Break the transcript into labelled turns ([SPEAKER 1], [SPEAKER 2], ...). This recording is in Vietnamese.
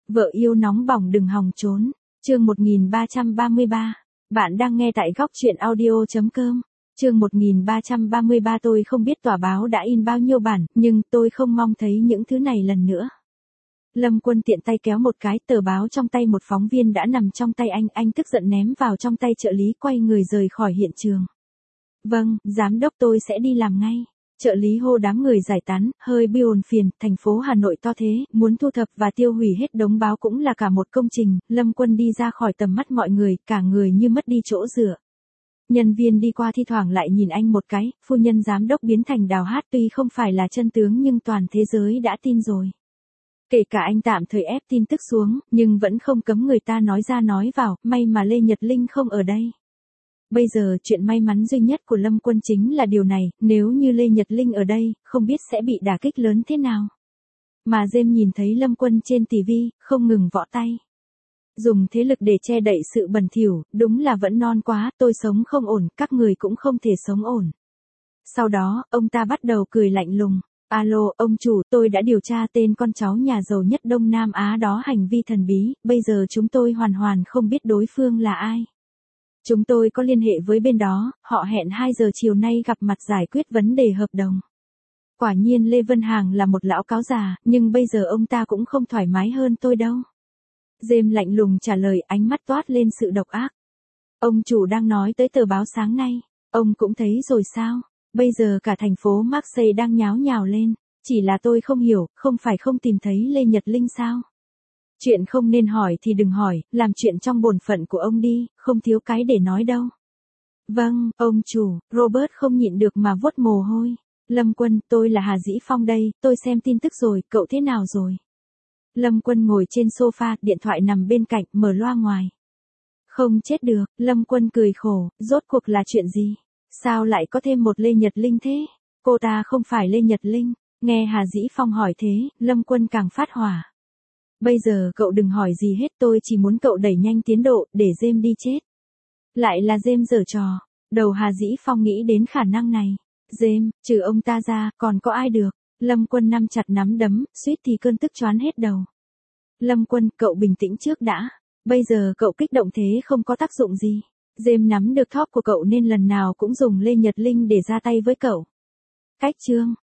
[SPEAKER 1] Vợ yêu nóng bỏng đừng hòng trốn. Chương 1333. Bạn đang nghe tại góc truyện audio.com. Chương 1333. Tôi không biết tòa báo đã in bao nhiêu bản, nhưng tôi không mong thấy những thứ này lần nữa. Lâm Quân tiện tay kéo một cái tờ báo trong tay một phóng viên đã nằm trong tay anh tức giận ném vào trong tay trợ lý, quay người rời khỏi hiện trường. Vâng, giám đốc, tôi sẽ đi làm ngay. Trợ lý hô đám người giải tán, hơi buồn phiền, thành phố Hà Nội to thế, muốn thu thập và tiêu hủy hết đống báo cũng là cả một công trình. Lâm Quân đi ra khỏi tầm mắt mọi người, cả người như mất đi chỗ dựa. Nhân viên đi qua thi thoảng lại nhìn anh một cái, phu nhân giám đốc biến thành Đào Hát tuy không phải là chân tướng nhưng toàn thế giới đã tin rồi. Kể cả anh tạm thời ép tin tức xuống, nhưng vẫn không cấm người ta nói ra nói vào, may mà Lê Nhật Linh không ở đây. Bây giờ chuyện may mắn duy nhất của Lâm Quân chính là điều này, nếu như Lê Nhật Linh ở đây, không biết sẽ bị đả kích lớn thế nào. Mà Dêm nhìn thấy Lâm Quân trên TV, không ngừng võ tay. Dùng thế lực để che đậy sự bẩn thỉu, đúng là vẫn non quá, tôi sống không ổn, các người cũng không thể sống ổn. Sau đó, ông ta bắt đầu cười lạnh lùng. Alo, ông chủ, tôi đã điều tra tên con cháu nhà giàu nhất Đông Nam Á đó hành vi thần bí, bây giờ chúng tôi hoàn không biết đối phương là ai. Chúng tôi có liên hệ với bên đó, họ hẹn 2 giờ chiều nay gặp mặt giải quyết vấn đề hợp đồng. Quả nhiên Lê Vân Hàng là một lão cáo già, nhưng bây giờ ông ta cũng không thoải mái hơn tôi đâu. Dêm lạnh lùng trả lời, ánh mắt toát lên sự độc ác. Ông chủ đang nói tới tờ báo sáng nay, ông cũng thấy rồi sao? Bây giờ cả thành phố Marseille đang nháo nhào lên, chỉ là tôi không hiểu, không phải không tìm thấy Lê Nhật Linh sao? Chuyện không nên hỏi thì đừng hỏi, làm chuyện trong bổn phận của ông đi, không thiếu cái để nói đâu. Vâng, ông chủ, Robert không nhịn được mà vuốt mồ hôi. Lâm Quân, tôi là Hà Dĩ Phong đây, tôi xem tin tức rồi, cậu thế nào rồi? Lâm Quân ngồi trên sofa, điện thoại nằm bên cạnh, mở loa ngoài. Không chết được, Lâm Quân cười khổ, rốt cuộc là chuyện gì? Sao lại có thêm một Lê Nhật Linh thế? Cô ta không phải Lê Nhật Linh. Nghe Hà Dĩ Phong hỏi thế, Lâm Quân càng phát hỏa. Bây giờ cậu đừng hỏi gì hết, tôi chỉ muốn cậu đẩy nhanh tiến độ, để Dêm đi chết. Lại là Dêm giở trò. Đầu Hà Dĩ Phong nghĩ đến khả năng này. Dêm, trừ ông ta ra, còn có ai được? Lâm Quân nắm chặt nắm đấm, suýt thì cơn tức choán hết đầu. Lâm Quân, cậu bình tĩnh trước đã. Bây giờ cậu kích động thế không có tác dụng gì. Dêm nắm được thóp của cậu nên lần nào cũng dùng Lê Nhật Linh để ra tay với cậu. Cách chương.